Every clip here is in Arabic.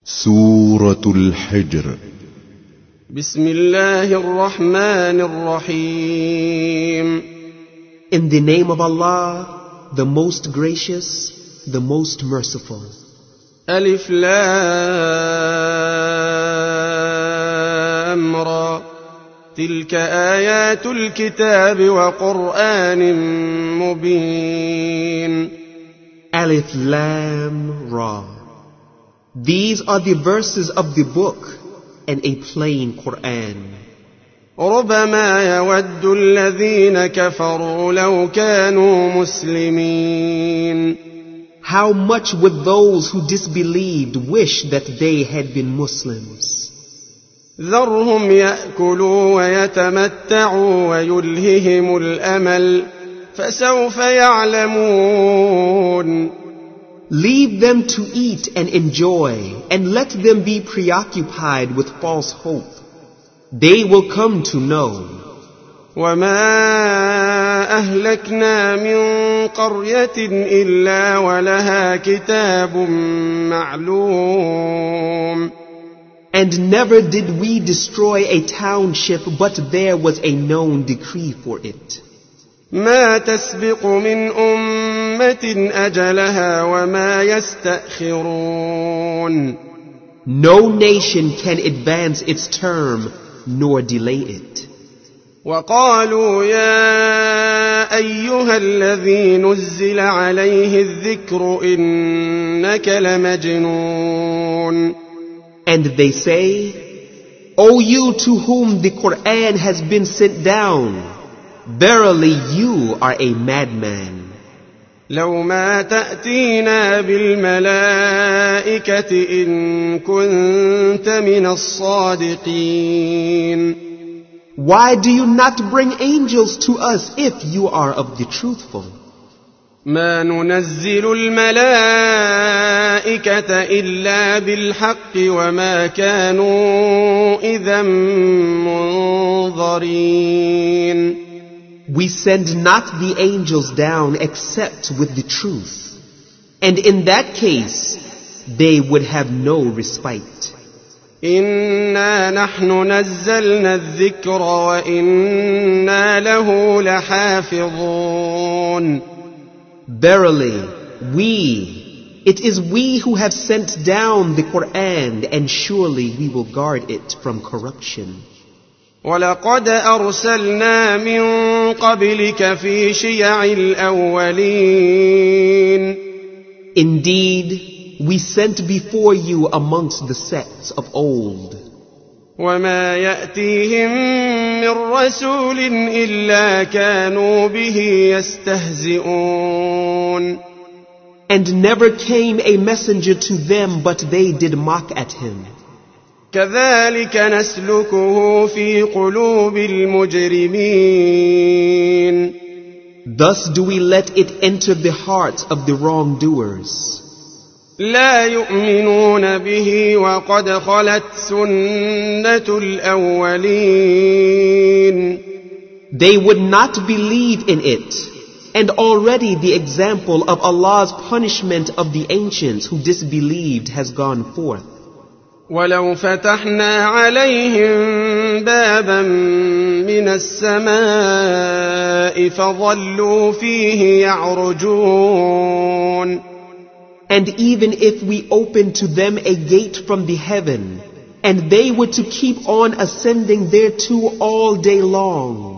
سورة الحجر. بسم الله الرحمن الرحيم. In the name of Allah, the most gracious, the most merciful. ألف لام را تلك آيات الكتاب وقرآن مبين. Alif Lam Ra. These are the verses of the book and a plain Quran. ربما يود الذين كفروا لو كانوا مسلمين. How much would those who disbelieved wish that they had been Muslims? ذرهم يأكلوا ويتمتعوا ويلههم الأمل فسوف يعلمون. Leave them to eat and enjoy, and let them be preoccupied with false hope. They will come to know. وما أهلكنا من قرية إلا ولها كتاب معلوم. And never did we destroy a township, but there was a known decree for it. ما تسبق من أمة أجلها وما يستأخرون. No nation can advance its term nor delay it. وقالوا يا أيها الذي نزل عليه الذكر إنك لمجنون. And they say, O you to whom the Quran has been sent down, verily you are a madman. لو ما تأتينا بالملائكة إن كنت من الصادقين. Why do you not bring angels to us if you are of the truthful? ما ننزل الملائكة إلا بالحق وما كانوا إذا منظرين. We send not the angels down except with the truth, and in that case they would have no respite. إنا نحن نزلنا الذكر وإنا له لحافظون. Verily, it is we who have sent down the Quran, and surely we will guard it from corruption. ولقد أرسلنا من قبلك في شيع الأولين. Indeed, we sent before you amongst the sects of old. وما يأتيهم من رسول إلا كانوا به يستهزئون. And never came a messenger to them, but they did mock at him. كذلك نسلكه في قلوب المجرمين. Thus do we let it enter the hearts of the wrongdoers. لا يؤمنون به وقد خلت سنة الأولين. They would not believe in it, and already the example of Allah's punishment of the ancients who disbelieved has gone forth. ولو فتحنا عليهم بابا من السماء فظلوا فيه يعرجون. And even if we opened to them a gate from the heaven, and they were to keep on ascending thereto all day long,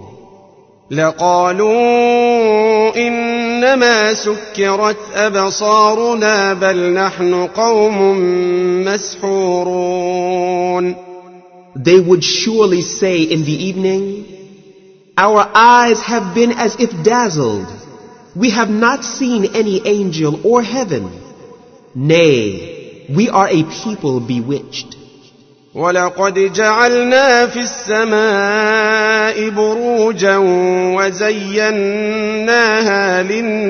لقالوا إنما سكرت أبصارنا بل نحن قوم مسحورون. they would surely say in the evening, Our eyes have been as if dazzled. We have not seen any angel or heaven. Nay, we are a people bewitched. ولقد جعلنا في السماء بروجا وزيناها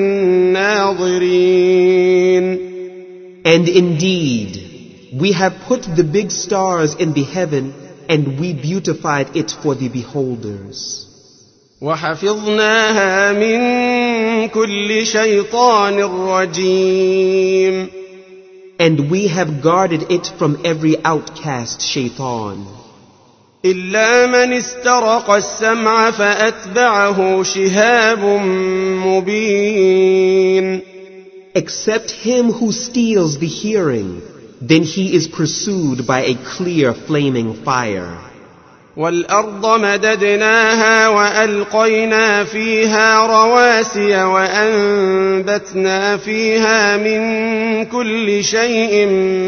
للناظرين. And indeed, we have put the big stars in the heaven, and we beautified it for the beholders. وحفظناها من كل شيطان رجيم. And we have guarded it from every outcast shaitan. إلا من استرق السمع فأتبعه شهاب مبين. Except him who steals the hearing, then he is pursued by a clear flaming fire. والأرض مددناها وألقينا فيها رواسي وأنبتنا فيها من كل شيء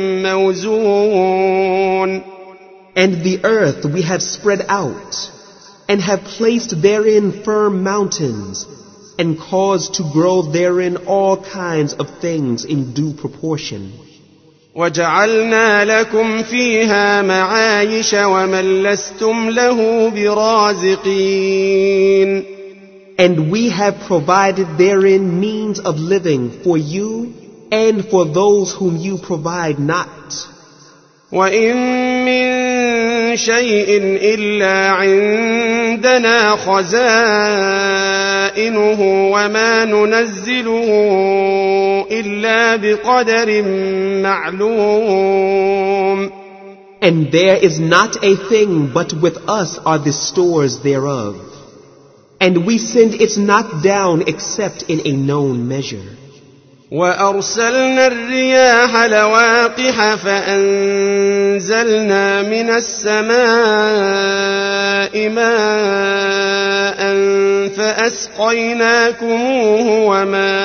موزون. And the earth we have spread out, and have placed therein firm mountains, and caused to grow therein all kinds of things in due proportion. وجعلنا لكم فيها معايش ومن لستم له برازقين. And we have provided therein means of living for you and for those whom you provide not. وإن من شيء إلا عندنا خزائنه وما ننزله إلا بقدر معلوم. And there is not a thing but with us are the stores thereof. And we send it not down except in a known measure. وأرسلنا الرياح لواقح فأنزلنا من السماء ماء فأسقيناكموه وما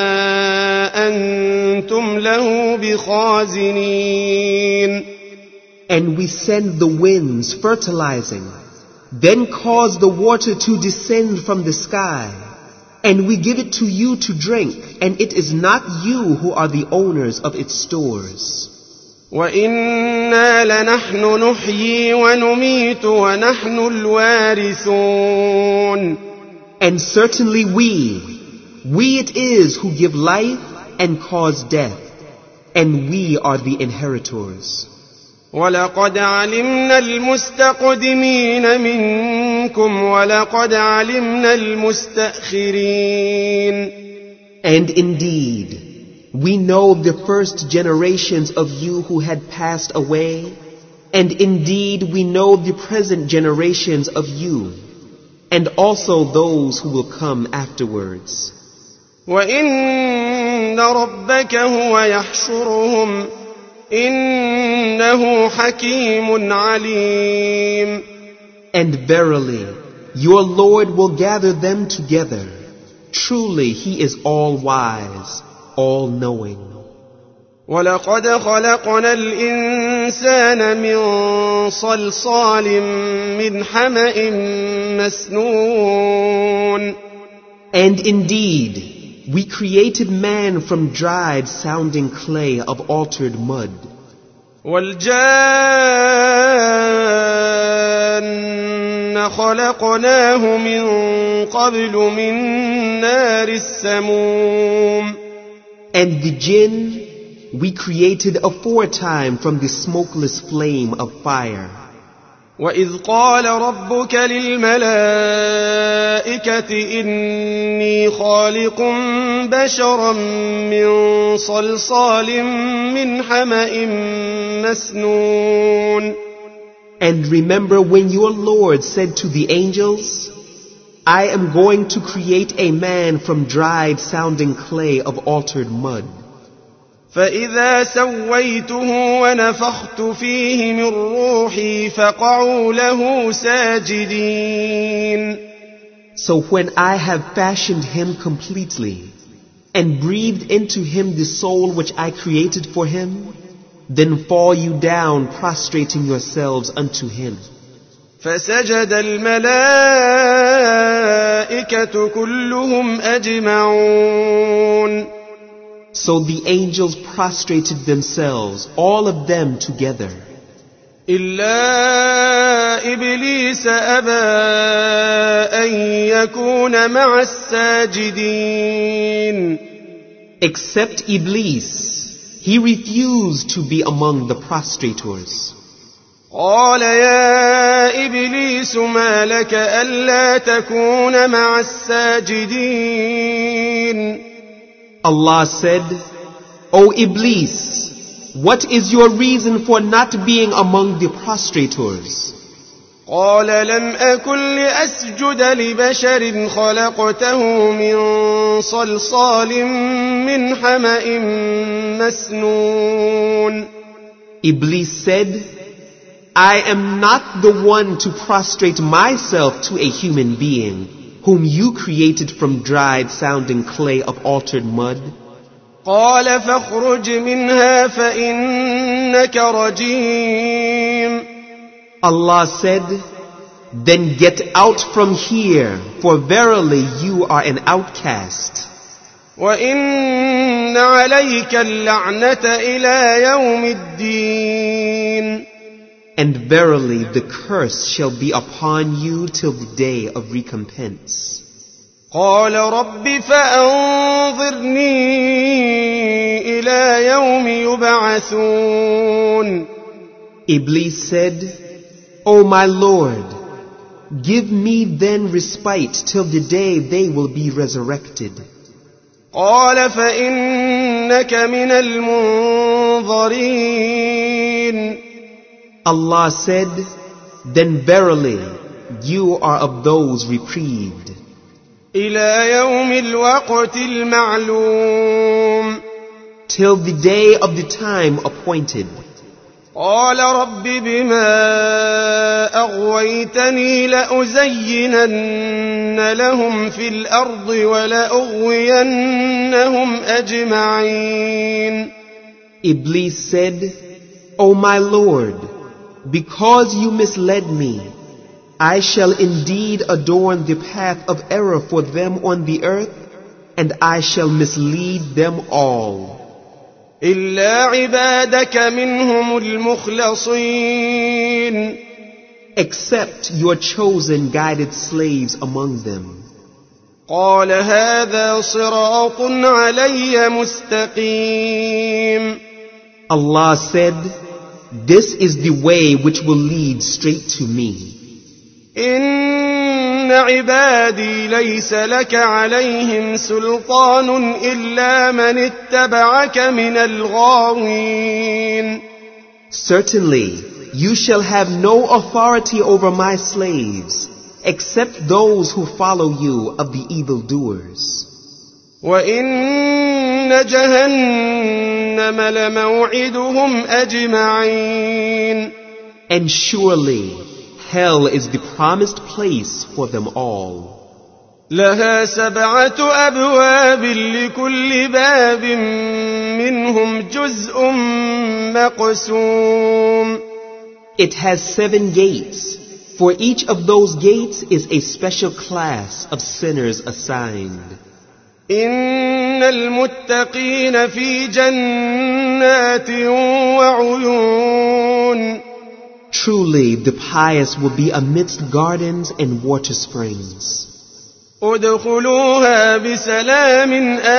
أنتم له بخازنين. And we send the winds fertilizing, then cause the water to descend from the sky. And we give it to you to drink, and it is not you who are the owners of its stores. وَإِنَّا لَنَحْنُ نُحْيِي وَنُمِيتُ وَنَحْنُ الْوَارِثُونَ. And certainly we it is who give life and cause death, and we are the inheritors. وَلَقَدْ عَلِمْنَا الْمُسْتَقْدِمِينَ مِنْكُمْ وَلَقَدْ عَلِمْنَا الْمُسْتَأْخِرِينَ. And indeed, we know the first generations of you who had passed away, and indeed we know the present generations of you, and also those who will come afterwards. وَإِنَّ رَبَّكَ هُوَ يَحْشُرُهُمْ إِنَّهُ حَكِيمٌ عَلِيمٌ. And verily, your Lord will gather them together. Truly, He is all-wise, all-knowing. وَلَقَدْ خَلَقْنَا الْإِنسَانَ مِنْ صَلْصَالٍ مِنْ حَمَإٍ مَسْنُونٍ. And indeed, we created man from dried sounding clay of altered mud. وَالْجَانَّ خَلَقْنَاهُ مِنْ قَبْلُ مِنْ نَارِ السَّمُومِ. And the jinn we created aforetime from the smokeless flame of fire. وَإِذْ قَالَ رَبُّكَ لِلْمَلَائِكَةِ إِنِّي خَالِقٌ بَشَرًا مِّن صَلْصَالٍ مِّنْ حَمَإٍ مَّسْنُونٍ. And remember when your Lord said to the angels, I am going to create a man from dried sounding clay of altered mud. فَإِذَا سَوَّيْتُهُ وَنَفَخْتُ فِيهِ مِنْ رُوحِي فَقَعُوا لَهُ سَاجِدِينَ. So when I have fashioned him completely, and breathed into him the soul which I created for him, then fall you down prostrating yourselves unto him. فَسَجَدَ الْمَلَائِكَةُ كُلُّهُمْ أَجْمَعُونَ. So the angels prostrated themselves, all of them together. إِلَّا إِبْلِيسَ أَبَى أَن يَكُونَ مَعَ السَّاجِدِينَ. Except Iblis, he refused to be among the prostrators. قَالَ يَا إِبْلِيسُ مَا لَكَ أَلَّا تَكُونَ مَعَ السَّاجِدِينَ. Allah said, O Iblis, what is your reason for not being among the prostrators? قال لم أكن لأسجد لبشر خلقته من صلصال من حمأ مسنون. Iblis said, I am not the one to prostrate myself to a human being whom you created from dried sounding clay of altered mud. قال فاخرج منها فإنك رجيم. Allah said, then get out from here, for verily you are an outcast. وإن عليك اللعنة إلى يوم الدين. And verily the curse shall be upon you till the day of recompense. قال رب فأنظرني إلى يوم يبعثون. Iblis said, O my Lord, give me then respite till the day they will be resurrected. قال فإنك من المنظرين. Allah said, then verily you are of those reprieved. إلى يوم الوقت المعلوم. Till the day of the time appointed. قال رب بما أغويتني لأزينن لهم في الأرض ولأغوينهم أجمعين. Iblis said, O my Lord, because you misled me, I shall indeed adorn the path of error for them on the earth, and I shall mislead them all. إلا عبادك منهم المخلصين. Except your chosen guided slaves among them. قال هذا صراط علي مستقيم. Allah said, this is the way which will lead straight to me. إن عبادي ليس لك عليهم سلطان إلا من اتبعك من الغاوين. Certainly, you shall have no authority over my slaves, except those who follow you of the evildoers. وإن جهنم لموعدهم أجمعين. And surely, hell is the promised place for them all. لها 7 أبواب لكل باب منهم جزء مقسوم. It has 7 gates. For each of those gates is a special class of sinners assigned. إن المتقين في جنات وعيون. Truly, the pious will be amidst gardens and water springs. ادخلوها بسلام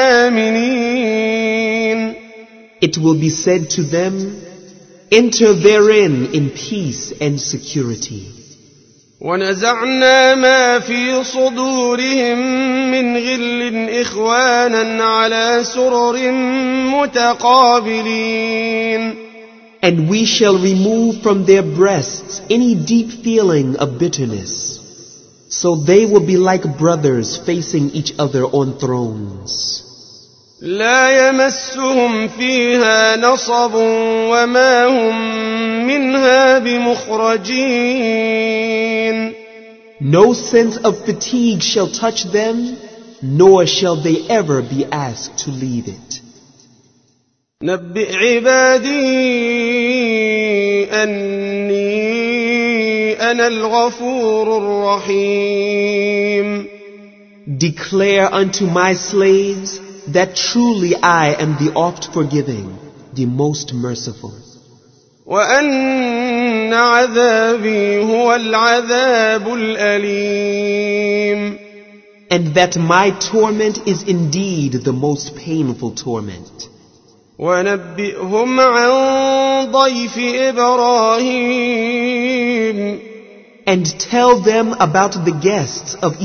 آمنين. It will be said to them, enter therein in peace and security. ونزعنا ما في صدورهم من غل إخوانا على سرر متقابلين. And we shall remove from their breasts any deep feeling of bitterness, so they will be like brothers facing each other on thrones. لا يمسهم فيها نصب وما هم منها بمخرجين. No sense of fatigue shall touch them, nor shall they ever be asked to leave it. نبئ عبادي أني أنا الغفور الرحيم. Declare unto my slaves that truly I am the oft forgiving, the most merciful. وأن عذابي هو العذاب الأليم. And that my torment is indeed the most painful torment. ونبئهم عن ضيف إبراهيم. And tell them about the guests of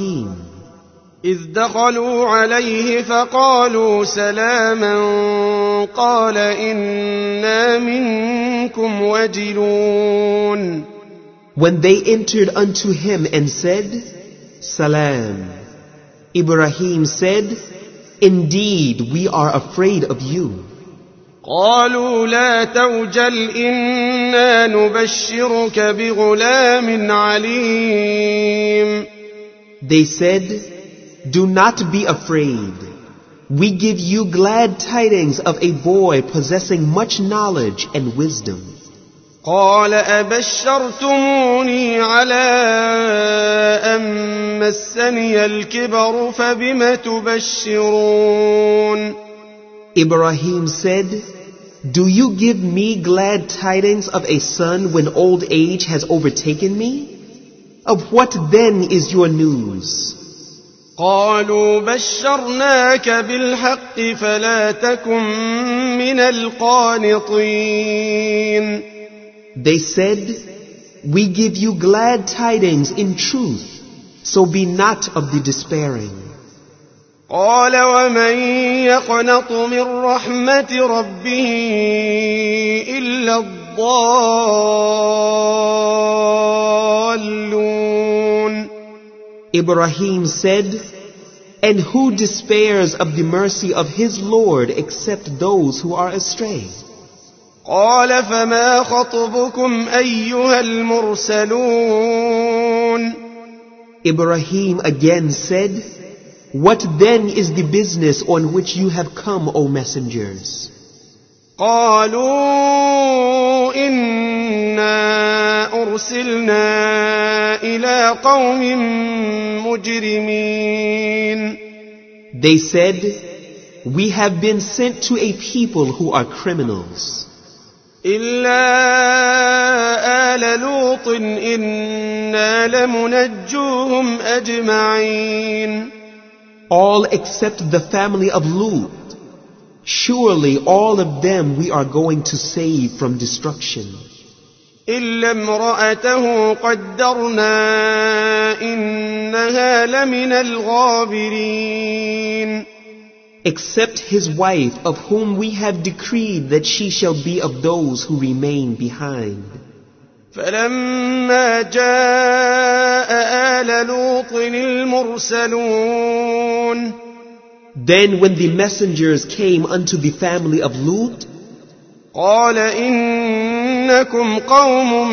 Ibrahim. إذ دخلوا عليه فقالوا سلاما قال إنا منكم وجلون. When they entered unto him and said, Salam, Ibrahim said, Indeed, we are afraid of you. قالوا لا توجل إنا نبشرك بغلام عليم. They said, Do not be afraid. We give you glad tidings of a boy possessing much knowledge and wisdom. قال أبشرتموني على أن مسني الكبر فبم تبشرون. Ibrahim said, Do you give me glad tidings of a son when old age has overtaken me? Of what then is your news? قالوا بشرناك بالحق فلا تكن من القانطين. They said, We give you glad tidings in truth, so be not of the despairing. قال ومن يقنط من رحمة ربه إلا الضالون. Ibrahim said, And who despairs of the mercy of his Lord except those who are astray? قال فما خطبكم أيها المرسلون. Ibrahim again said, What then is the business on which you have come, O messengers? قالوا إنا أرسلنا إلى قوم مجرمين. They said, We have been sent to a people who are criminals. إلا آل لوط إنا لمنجوهم أجمعين. All except the family of Lut. Surely all of them we are going to save from destruction. إلا امرأته قدرنا إنها لمن الغابرين. Except his wife, of whom we have decreed that she shall be of those who remain behind. فلما جاء آل لوط المرسلون. Then when the messengers came unto the family of Lut, قال إنكم قوم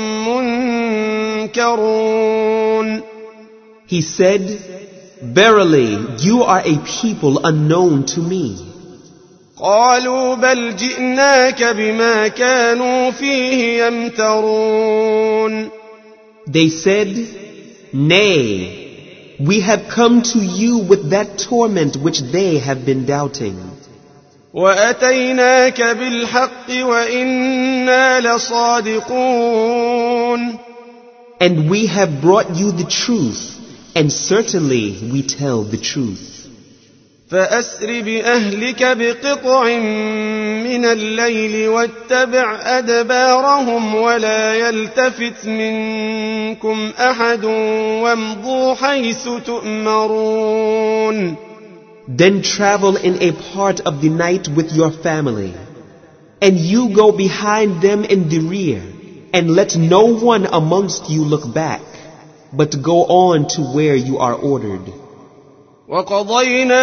منكرون. he said, Verily, you are a people unknown to me. قالوا بل جئناك بما كانوا فيه يمترون. They said, Nay, we have come to you with that torment which they have been doubting. وأتيناك بالحق وإنا لصادقون. And we have brought you the truth, and certainly we tell the truth. فأسر بأهلك بقطع من الليل واتبع أدبارهم ولا يلتفت منكم أحد وامضوا حيث تؤمرون. Then travel in a part of the night with your family, and you go behind them in the rear, and let no one amongst you look back, but go on to where you are ordered. وقضينا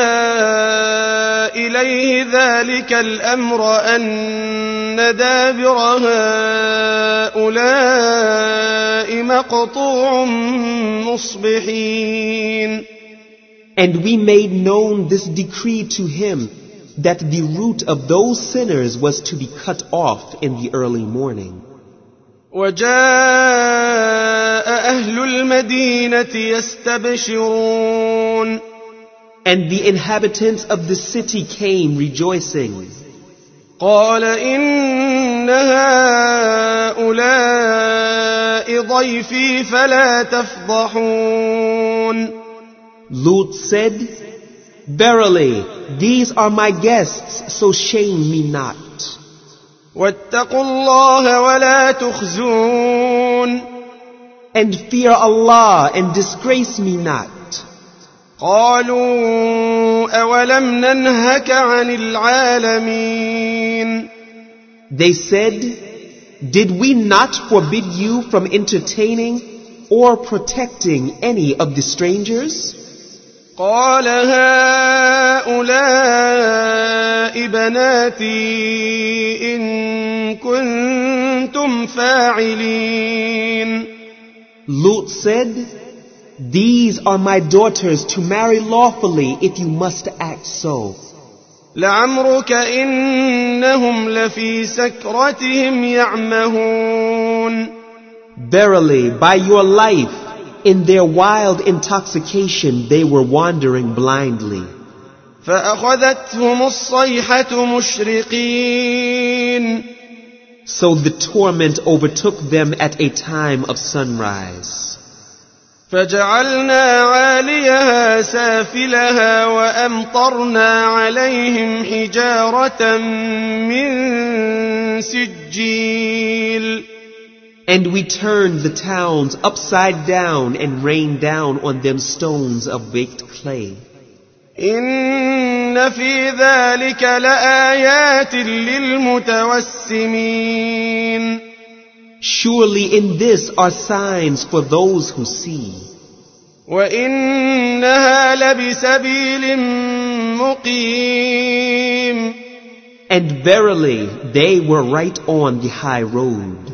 إليه ذلك الأمر أن دابر هؤلاء مقطوع مصبحين. And we made known this decree to him, that the root of those sinners was to be cut off in the early morning. وجاء أهل المدينة يستبشرون. And the inhabitants of the city came rejoicing. قال إن هؤلاء ضيفي فلا تفضحون. Lut said, Verily, these are my guests, so shame me not. واتقوا الله ولا تخزون. And fear Allah and disgrace me not. قالوا أولم ننهك عن العالمين. They said, did we not forbid you from entertaining or protecting any of the strangers? قال هؤلاء بناتي إن كنتم فاعلين. Lut said, these are my daughters to marry lawfully if you must act so. لعمرك إنهم لفي سكرتهم يعمهون. Verily, by your life, in their wild intoxication they were wandering blindly. فأخذتهم الصيحة مشرقين. So the torment overtook them at a time of sunrise. فجعلنا عاليها سافلها وأمطرنا عليهم حجارة من سجيل. And we turned the towns upside down and rained down on them stones of baked clay. إن في ذلك لآيات للمتوسمين. Surely in this are signs for those who see. وإنها لبسبيل مقيم. And verily they were right on the high road.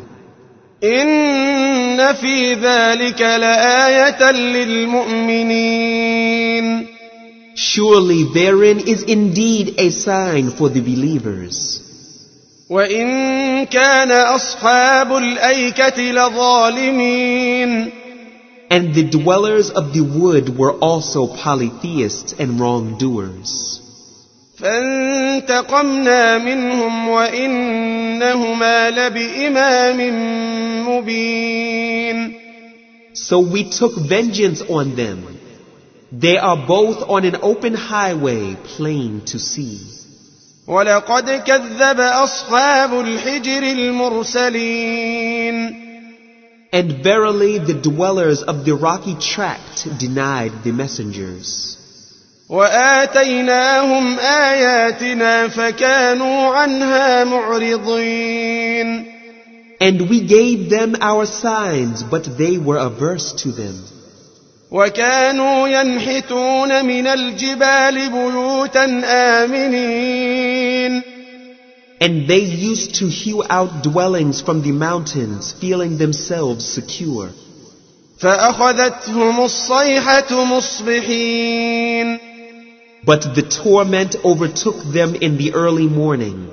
إن في ذلك لآية للمؤمنين. Surely therein is indeed a sign for the believers. وإن كان أصحاب الأيكة لظالمين. And the dwellers of the wood were also polytheists and wrongdoers. فانتقمنا منهم وإنهما لبإمام مبين. So we took vengeance on them. They are both on an open highway, plain to see. ولقد كذب أصحاب الحجر المرسلين. And verily the dwellers of the rocky tract denied the messengers. وآتيناهم آياتنا فكانوا عنها معرضين. And we gave them our signs, but they were averse to them. وكانوا ينحتون من الجبال بيوتا آمنين. And they used to hew out dwellings from the mountains, feeling themselves secure. فأخذتهم الصيحة مصبحين. But the torment overtook them in the early morning.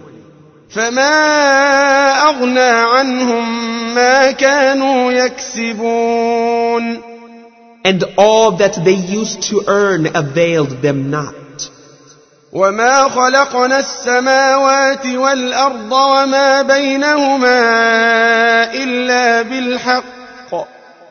فما أغنى عنهم ما كانوا يكسبون. And all that they used to earn availed them not. وما خلقنا السماوات والأرض وما بينهما إلا بالحق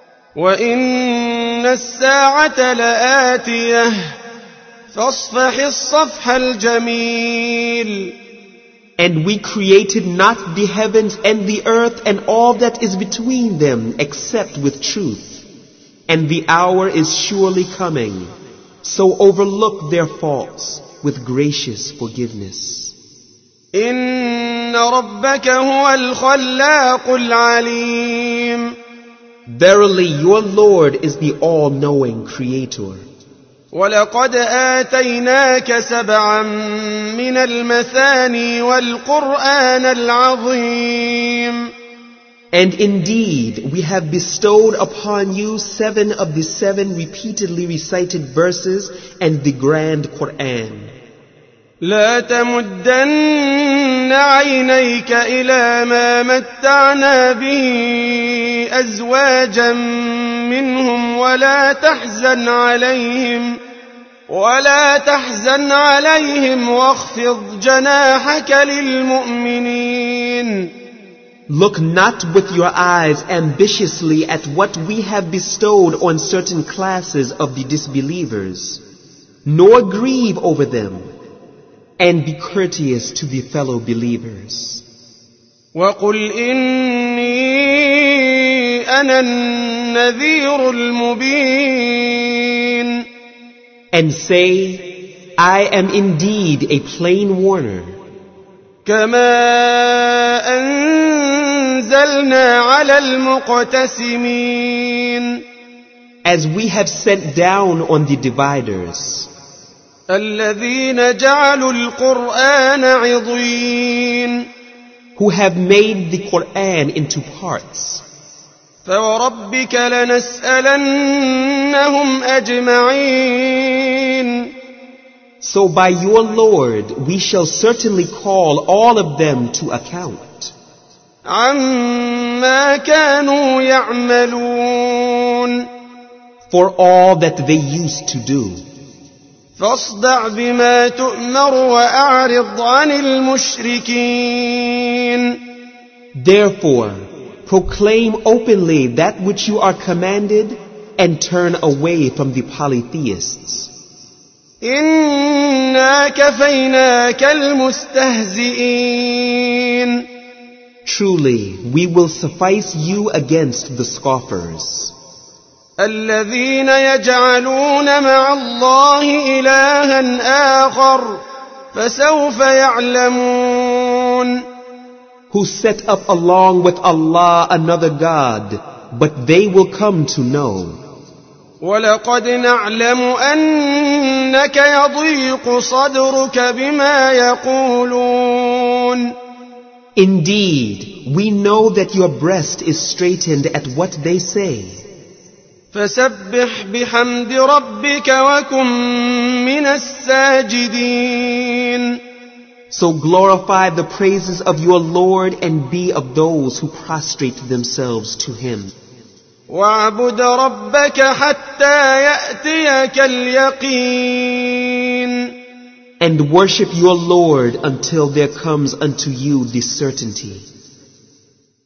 وإن الساعة لآتية فاصفح الصفح الجميل. And we created not the heavens and the earth and all that is between them except with truth. And the hour is surely coming. So overlook their faults with gracious forgiveness. إن ربك هو الخلاق العليم. Verily your Lord is the all-knowing Creator. ولقد آتيناك سبعا من المثاني والقرآن العظيم. And indeed, we have bestowed upon you 7 of the 7 repeatedly recited verses and the grand Quran. لا تمدن عينيك إلى ما متعنا به أزواجا منهم ولا تحزن عليهم واخفض جناحك للمؤمنين. Look not with your eyes ambitiously at what we have bestowed on certain classes of the disbelievers, nor grieve over them, and be courteous to the fellow believers. وَقُلْ إِنِّي أَنَا النَّذِيرُ الْمُبِينُ. And say, I am indeed a plain warner. كما أنزلنا على المقتسمين As we have sent down on the dividers, الذين جعلوا القرآن عضين who have made the Quran into parts. فوربك لنسألنهم أجمعين So by your Lord we shall certainly call all of them to account عما كانوا يعملون for all that they used to do. فاصدع بما تؤمر وأعرض عن المشركين Therefore, proclaim openly that which you are commanded and turn away from the polytheists. إنا كفيناك المستهزئين Truly, we will suffice you against the scoffers, الذين يجعلون مع الله إلها آخر فسوف يعلمون who set up along with Allah another God, but they will come to know. ولقد نعلم أنك يضيق صدرك بما يقولون Indeed, we know that your breast is straitened at what they say. فسبح بحمد ربك وكن من الساجدين So glorify the praises of your Lord and be of those who prostrate themselves to Him. واعبد ربك حتى يأتيك اليقين And worship your Lord until there comes unto you the certainty.